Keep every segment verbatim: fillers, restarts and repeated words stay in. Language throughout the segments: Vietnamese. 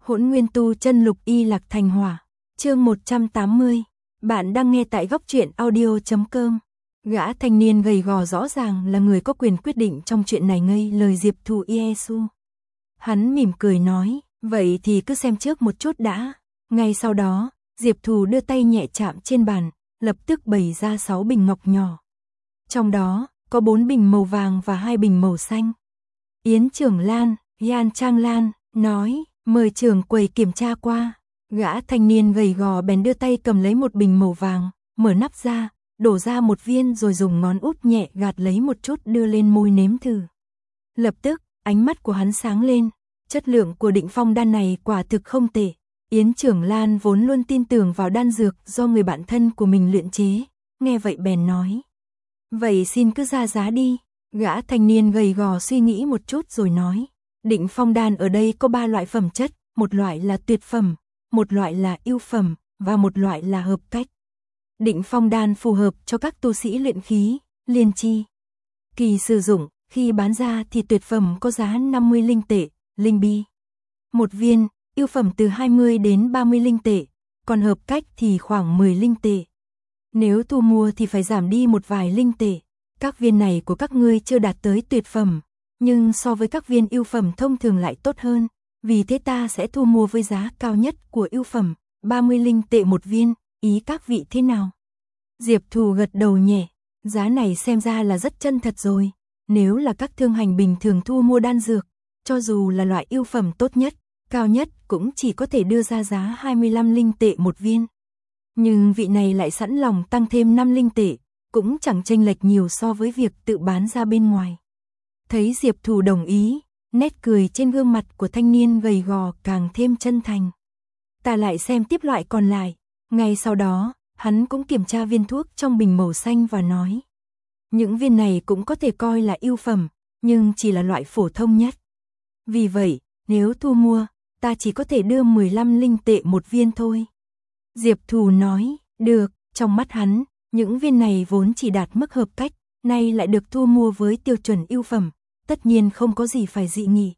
Hỗn Nguyên Tu Chân Lục Y Lạc Thành Hỏa, chương một trăm tám mươi. Bạn đang nghe tại góc truyện audio chấm com. Gã thanh niên gầy gò rõ ràng là người có quyền quyết định trong chuyện này ngây lời Diệp Thù Iesu. Hắn mỉm cười nói, vậy thì cứ xem trước một chút đã. Ngay sau đó, Diệp Thù đưa tay nhẹ chạm trên bàn, lập tức bày ra sáu bình ngọc nhỏ. Trong đó, có bốn bình màu vàng và hai bình màu xanh. Yến Trưởng Lan, Yan Trang Lan, nói, mời trưởng quầy kiểm tra qua. Gã thanh niên gầy gò bèn đưa tay cầm lấy một bình màu vàng, mở nắp ra, đổ ra một viên rồi dùng ngón út nhẹ gạt lấy một chút đưa lên môi nếm thử. Lập tức, ánh mắt của hắn sáng lên, chất lượng của Định Phong đan này quả thực không tệ. Yến Trưởng Lan vốn luôn tin tưởng vào đan dược do người bạn thân của mình luyện chế, nghe vậy bèn nói. Vậy xin cứ ra giá đi. Gã thanh niên gầy gò suy nghĩ một chút rồi nói. Định Phong đan ở đây có ba loại phẩm chất, một loại là tuyệt phẩm, một loại là ưu phẩm, và một loại là hợp cách. Định Phong đan phù hợp cho các tu sĩ luyện khí, liên chi. Kỳ sử dụng, khi bán ra thì tuyệt phẩm có giá năm mươi linh tệ, linh bi. Một viên, ưu phẩm từ hai mươi đến ba mươi linh tệ, còn hợp cách thì khoảng mười linh tệ. Nếu thu mua thì phải giảm đi một vài linh tệ. Các viên này của các ngươi chưa đạt tới tuyệt phẩm, nhưng so với các viên ưu phẩm thông thường lại tốt hơn, vì thế ta sẽ thu mua với giá cao nhất của ưu phẩm, ba mươi linh tệ một viên, ý các vị thế nào? Diệp Thù gật đầu nhẹ, giá này xem ra là rất chân thật rồi, nếu là các thương hành bình thường thu mua đan dược, cho dù là loại ưu phẩm tốt nhất, cao nhất cũng chỉ có thể đưa ra giá hai mươi lăm linh tệ một viên. Nhưng vị này lại sẵn lòng tăng thêm năm linh tệ, cũng chẳng chênh lệch nhiều so với việc tự bán ra bên ngoài. Thấy Diệp Thù đồng ý, nét cười trên gương mặt của thanh niên gầy gò càng thêm chân thành. Ta lại xem tiếp loại còn lại, ngay sau đó, hắn cũng kiểm tra viên thuốc trong bình màu xanh và nói. Những viên này cũng có thể coi là ưu phẩm, nhưng chỉ là loại phổ thông nhất. Vì vậy, nếu thu mua, ta chỉ có thể đưa mười lăm linh tệ một viên thôi. Diệp Thù nói, được, trong mắt hắn, những viên này vốn chỉ đạt mức hợp cách, nay lại được thu mua với tiêu chuẩn ưu phẩm, tất nhiên không có gì phải dị nghị.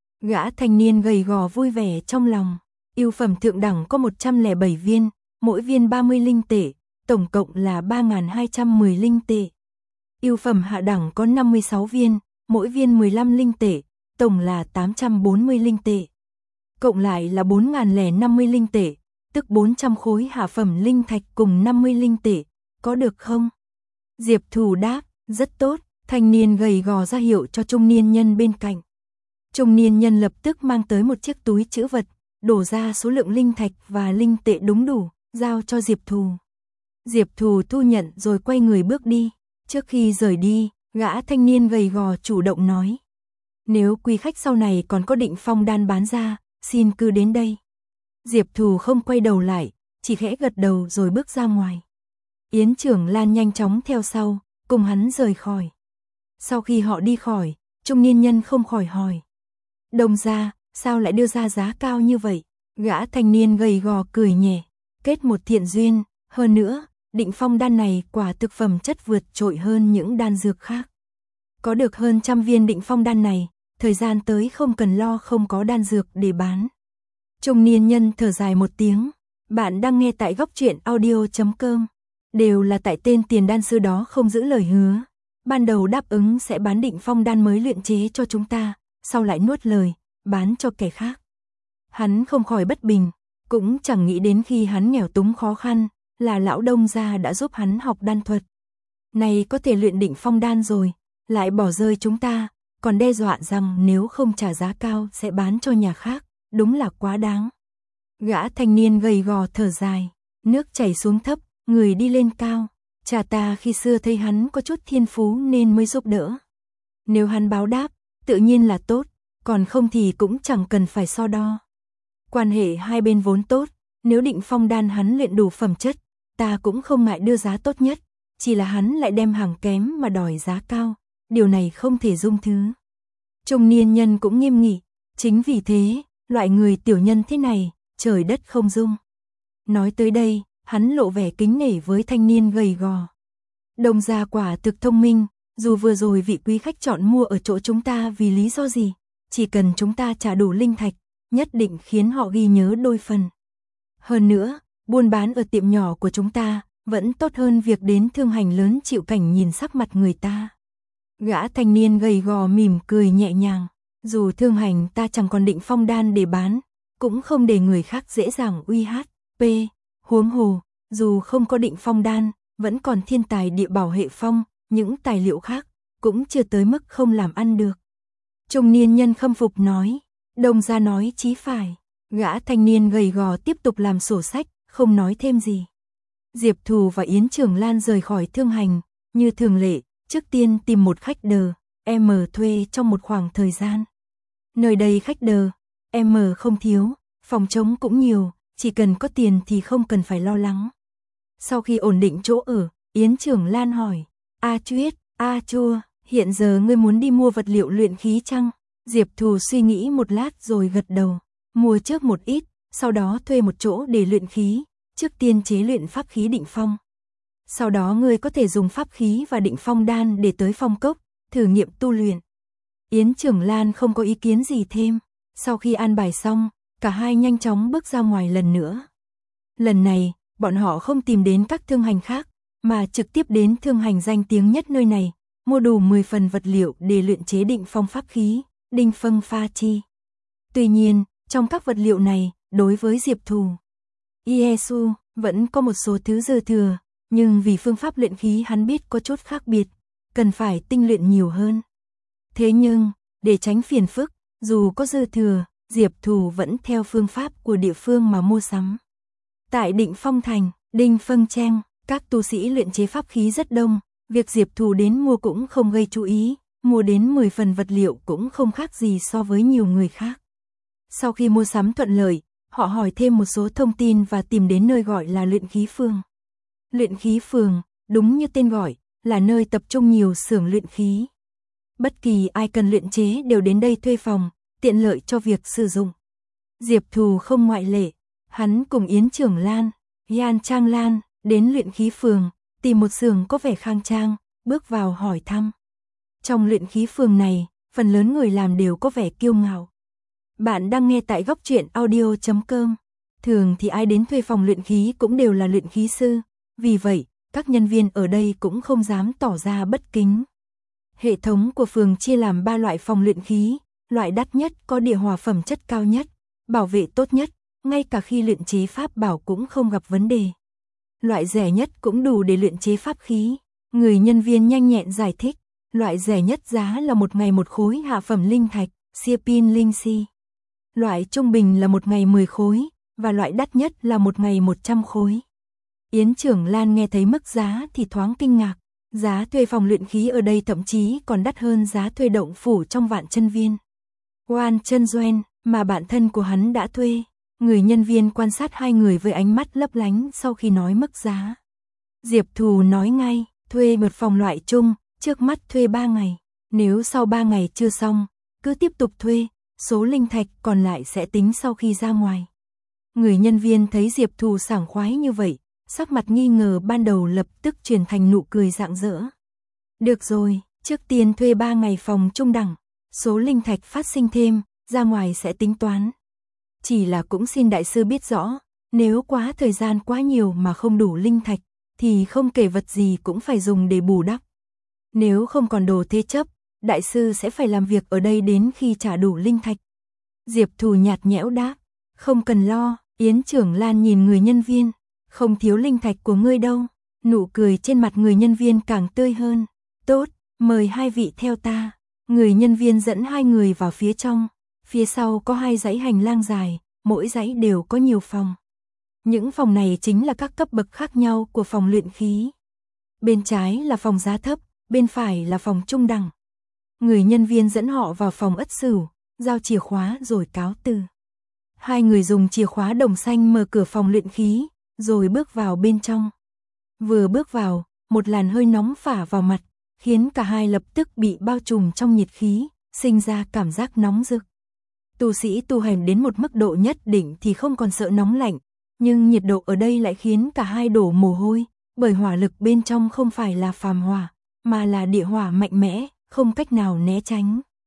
Gã thanh niên gầy gò vui vẻ trong lòng, ưu phẩm thượng đẳng có một trăm lẻ bảy viên, mỗi viên ba mươi linh tệ, tổng cộng là ba nghìn hai trăm mười linh tệ. Ưu phẩm hạ đẳng có năm mươi sáu viên, mỗi viên mười lăm linh tệ, tổng là tám trăm bốn mươi linh tệ. Cộng lại là bốn nghìn lẻ năm mươi linh tệ, tức bốn trăm khối hạ phẩm linh thạch cùng năm mươi linh tệ, có được không? Diệp Thù đáp, rất tốt, thanh niên gầy gò ra hiệu cho trung niên nhân bên cạnh. Trung niên nhân lập tức mang tới một chiếc túi trữ vật, đổ ra số lượng linh thạch và linh tệ đúng đủ, giao cho Diệp Thù. Diệp Thù thu nhận rồi quay người bước đi, trước khi rời đi, gã thanh niên gầy gò chủ động nói. Nếu quý khách sau này còn có Định Phong đan bán ra, xin cứ đến đây. Diệp Thù không quay đầu lại, chỉ khẽ gật đầu rồi bước ra ngoài. Yến Trưởng Lan nhanh chóng theo sau, cùng hắn rời khỏi. Sau khi họ đi khỏi, trung niên nhân không khỏi hỏi. Đồng gia, sao lại đưa ra giá cao như vậy? Gã thanh niên gầy gò cười nhẹ, kết một thiện duyên, hơn nữa, Định Phong đan này quả thực phẩm chất vượt trội hơn những đan dược khác. Có được hơn trăm viên Định Phong đan này, thời gian tới không cần lo không có đan dược để bán. Trung niên nhân thở dài một tiếng, bạn đang nghe tại góc truyện audio chấm com. Đều là tại tên tiền đan sư đó không giữ lời hứa. Ban đầu đáp ứng sẽ bán Định Phong đan mới luyện chế cho chúng ta, sau lại nuốt lời, bán cho kẻ khác. Hắn không khỏi bất bình, cũng chẳng nghĩ đến khi hắn nghèo túng khó khăn, là lão Đông gia đã giúp hắn học đan thuật. Này có thể luyện Định Phong đan rồi, lại bỏ rơi chúng ta, còn đe dọa rằng nếu không trả giá cao sẽ bán cho nhà khác, đúng là quá đáng. Gã thanh niên gầy gò thở dài, nước chảy xuống thấp, người đi lên cao, cha ta khi xưa thấy hắn có chút thiên phú nên mới giúp đỡ. Nếu hắn báo đáp, tự nhiên là tốt, còn không thì cũng chẳng cần phải so đo. Quan hệ hai bên vốn tốt, nếu Định Phong đan hắn luyện đủ phẩm chất, ta cũng không ngại đưa giá tốt nhất, chỉ là hắn lại đem hàng kém mà đòi giá cao, điều này không thể dung thứ. Trung niên nhân cũng nghiêm nghị, chính vì thế, loại người tiểu nhân thế này, trời đất không dung. Nói tới đây, hắn lộ vẻ kính nể với thanh niên gầy gò. Đông gia quả thực thông minh, dù vừa rồi vị quý khách chọn mua ở chỗ chúng ta vì lý do gì, chỉ cần chúng ta trả đủ linh thạch, nhất định khiến họ ghi nhớ đôi phần. Hơn nữa, buôn bán ở tiệm nhỏ của chúng ta vẫn tốt hơn việc đến thương hành lớn chịu cảnh nhìn sắc mặt người ta. Gã thanh niên gầy gò mỉm cười nhẹ nhàng, dù thương hành ta chẳng còn định phong đan để bán, cũng không để người khác dễ dàng uy hát, p. Huống hồ, dù không có định phong đan, vẫn còn thiên tài địa bảo hệ phong, những tài liệu khác, cũng chưa tới mức không làm ăn được. Trung niên nhân khâm phục nói, Đông gia nói chí phải, gã thanh niên gầy gò tiếp tục làm sổ sách, không nói thêm gì. Diệp Thù và Yến Trường Lan rời khỏi thương hành, như thường lệ, trước tiên tìm một khách đờ, em thuê trong một khoảng thời gian. Nơi đây khách đờ, em không thiếu, phòng trống cũng nhiều, chỉ cần có tiền thì không cần phải lo lắng. Sau khi ổn định chỗ ở, Yến Trường Lan hỏi, A Chuyết, A Chua, hiện giờ ngươi muốn đi mua vật liệu luyện khí chăng? Diệp Thù suy nghĩ một lát rồi gật đầu, mua trước một ít, sau đó thuê một chỗ để luyện khí, trước tiên chế luyện pháp khí định phong. Sau đó ngươi có thể dùng pháp khí và định phong đan để tới phong cốc, thử nghiệm tu luyện. Yến Trường Lan không có ý kiến gì thêm, sau khi an bài xong, cả hai nhanh chóng bước ra ngoài lần nữa. Lần này, bọn họ không tìm đến các thương hành khác, mà trực tiếp đến thương hành danh tiếng nhất nơi này, mua đủ mười phần vật liệu để luyện chế định phong pháp khí, đinh phân pha chi. Tuy nhiên, trong các vật liệu này, đối với Diệp Thù, Iesu vẫn có một số thứ dư thừa, nhưng vì phương pháp luyện khí hắn biết có chút khác biệt, cần phải tinh luyện nhiều hơn. Thế nhưng, để tránh phiền phức, dù có dư thừa, Diệp Thù vẫn theo phương pháp của địa phương mà mua sắm. Tại Định Phong Thành, Đinh Phân Trang, các tu sĩ luyện chế pháp khí rất đông, việc Diệp Thù đến mua cũng không gây chú ý, mua đến mười phần vật liệu cũng không khác gì so với nhiều người khác. Sau khi mua sắm thuận lợi, họ hỏi thêm một số thông tin và tìm đến nơi gọi là luyện khí phường. Luyện khí phường, đúng như tên gọi, là nơi tập trung nhiều xưởng luyện khí. Bất kỳ ai cần luyện chế đều đến đây thuê phòng, tiện lợi cho việc sử dụng. Diệp Thù không ngoại lệ, hắn cùng Yến Trường Lan, Yan Trang Lan, đến luyện khí phường, tìm một xưởng có vẻ khang trang, bước vào hỏi thăm. Trong luyện khí phường này, phần lớn người làm đều có vẻ kiêu ngạo. Bạn đang nghe tại góc truyện audio chấm com. Thường thì ai đến thuê phòng luyện khí cũng đều là luyện khí sư, vì vậy, các nhân viên ở đây cũng không dám tỏ ra bất kính. Hệ thống của phường chia làm ba loại phòng luyện khí, loại đắt nhất có địa hỏa phẩm chất cao nhất, bảo vệ tốt nhất, ngay cả khi luyện chế pháp bảo cũng không gặp vấn đề. Loại rẻ nhất cũng đủ để luyện chế pháp khí, người nhân viên nhanh nhẹn giải thích, loại rẻ nhất giá là một ngày một khối hạ phẩm linh thạch, Siepin linh si. Loại trung bình là một ngày mười khối, và loại đắt nhất là một ngày một trăm khối. Yến Trường Lan nghe thấy mức giá thì thoáng kinh ngạc, giá thuê phòng luyện khí ở đây thậm chí còn đắt hơn giá thuê động phủ trong Vạn Chân Viên. Oan Chân Doen, mà bạn thân của hắn đã thuê, người nhân viên quan sát hai người với ánh mắt lấp lánh sau khi nói mức giá. Diệp Thù nói ngay, thuê một phòng loại chung, trước mắt thuê ba ngày, nếu sau ba ngày chưa xong, cứ tiếp tục thuê, số linh thạch còn lại sẽ tính sau khi ra ngoài. Người nhân viên thấy Diệp Thù sảng khoái như vậy, sắc mặt nghi ngờ ban đầu lập tức chuyển thành nụ cười rạng rỡ. Được rồi, trước tiên thuê ba ngày phòng trung đẳng, số linh thạch phát sinh thêm, ra ngoài sẽ tính toán. Chỉ là cũng xin đại sư biết rõ, nếu quá thời gian quá nhiều mà không đủ linh thạch, thì không kể vật gì cũng phải dùng để bù đắp. Nếu không còn đồ thế chấp, đại sư sẽ phải làm việc ở đây đến khi trả đủ linh thạch. Diệp Thù nhạt nhẽo đáp, không cần lo. Yến Trường Lan nhìn người nhân viên, không thiếu linh thạch của ngươi đâu. Nụ cười trên mặt người nhân viên càng tươi hơn. Tốt, mời hai vị theo ta. Người nhân viên dẫn hai người vào phía trong. Phía sau có hai dãy hành lang dài, mỗi dãy đều có nhiều phòng. Những phòng này chính là các cấp bậc khác nhau của phòng luyện khí. Bên trái là phòng giá thấp, bên phải là phòng trung đẳng. Người nhân viên dẫn họ vào phòng Ất Sửu, giao chìa khóa rồi cáo từ. Hai người dùng chìa khóa đồng xanh mở cửa phòng luyện khí, rồi bước vào bên trong. Vừa bước vào, một làn hơi nóng phả vào mặt, khiến cả hai lập tức bị bao trùm trong nhiệt khí, sinh ra cảm giác nóng rực. Tu sĩ tu hành đến một mức độ nhất định thì không còn sợ nóng lạnh, nhưng nhiệt độ ở đây lại khiến cả hai đổ mồ hôi, bởi hỏa lực bên trong không phải là phàm hỏa, mà là địa hỏa mạnh mẽ, không cách nào né tránh.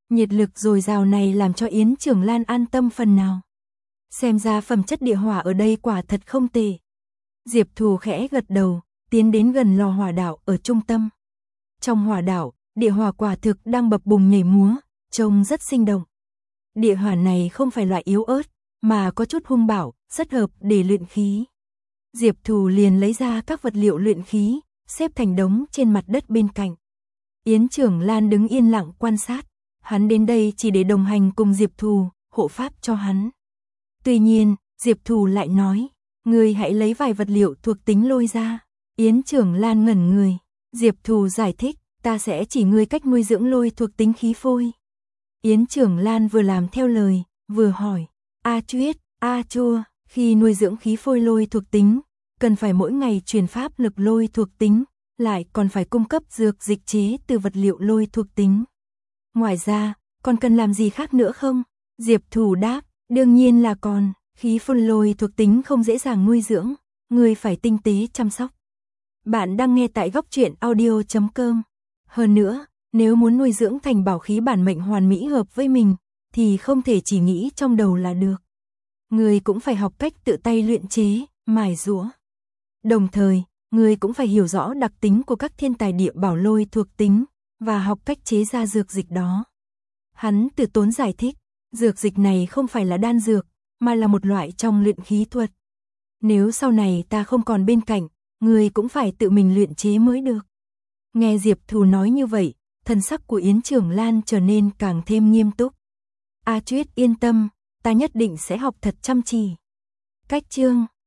Nhiệt lực dồi dào này làm cho Yến Trường Lan an tâm phần nào. Xem ra phẩm chất địa hỏa ở đây quả thật không tệ. Diệp Thù khẽ gật đầu, tiến đến gần lò hỏa đảo ở trung tâm. Trong hỏa đảo, địa hỏa quả thực đang bập bùng nhảy múa, trông rất sinh động. Địa hỏa này không phải loại yếu ớt, mà có chút hung bạo, rất hợp để luyện khí. Diệp Thù liền lấy ra các vật liệu luyện khí, xếp thành đống trên mặt đất bên cạnh. Yến Trường Lan đứng yên lặng quan sát. Hắn đến đây chỉ để đồng hành cùng Diệp Thù, hộ pháp cho hắn. Tuy nhiên, Diệp Thù lại nói, ngươi hãy lấy vài vật liệu thuộc tính lôi ra. Yến Trường Lan ngẩn người. Diệp Thù giải thích, ta sẽ chỉ ngươi cách nuôi dưỡng lôi thuộc tính khí phôi. Yến Trường Lan vừa làm theo lời, vừa hỏi, A Chuyết, A Chua, khi nuôi dưỡng khí phôi lôi thuộc tính, cần phải mỗi ngày truyền pháp lực lôi thuộc tính, lại còn phải cung cấp dược dịch chế từ vật liệu lôi thuộc tính. Ngoài ra, còn cần làm gì khác nữa không? Diệp Thù đáp, đương nhiên là còn, khí phôi lôi thuộc tính không dễ dàng nuôi dưỡng, người phải tinh tế chăm sóc. Bạn đang nghe tại góc truyện audio chấm com. Hơn nữa, nếu muốn nuôi dưỡng thành bảo khí bản mệnh hoàn mỹ hợp với mình, thì không thể chỉ nghĩ trong đầu là được. Người cũng phải học cách tự tay luyện chế, mài giũa. Đồng thời, người cũng phải hiểu rõ đặc tính của các thiên tài địa bảo lôi thuộc tính, và học cách chế ra dược dịch đó. Hắn từ tốn giải thích, dược dịch này không phải là đan dược, mà là một loại trong luyện khí thuật. Nếu sau này ta không còn bên cạnh, người cũng phải tự mình luyện chế mới được. Nghe Diệp Thù nói như vậy, thần sắc của Yến Trường Lan trở nên càng thêm nghiêm túc. A Chuyết yên tâm, ta nhất định sẽ học thật chăm chỉ. Cách chương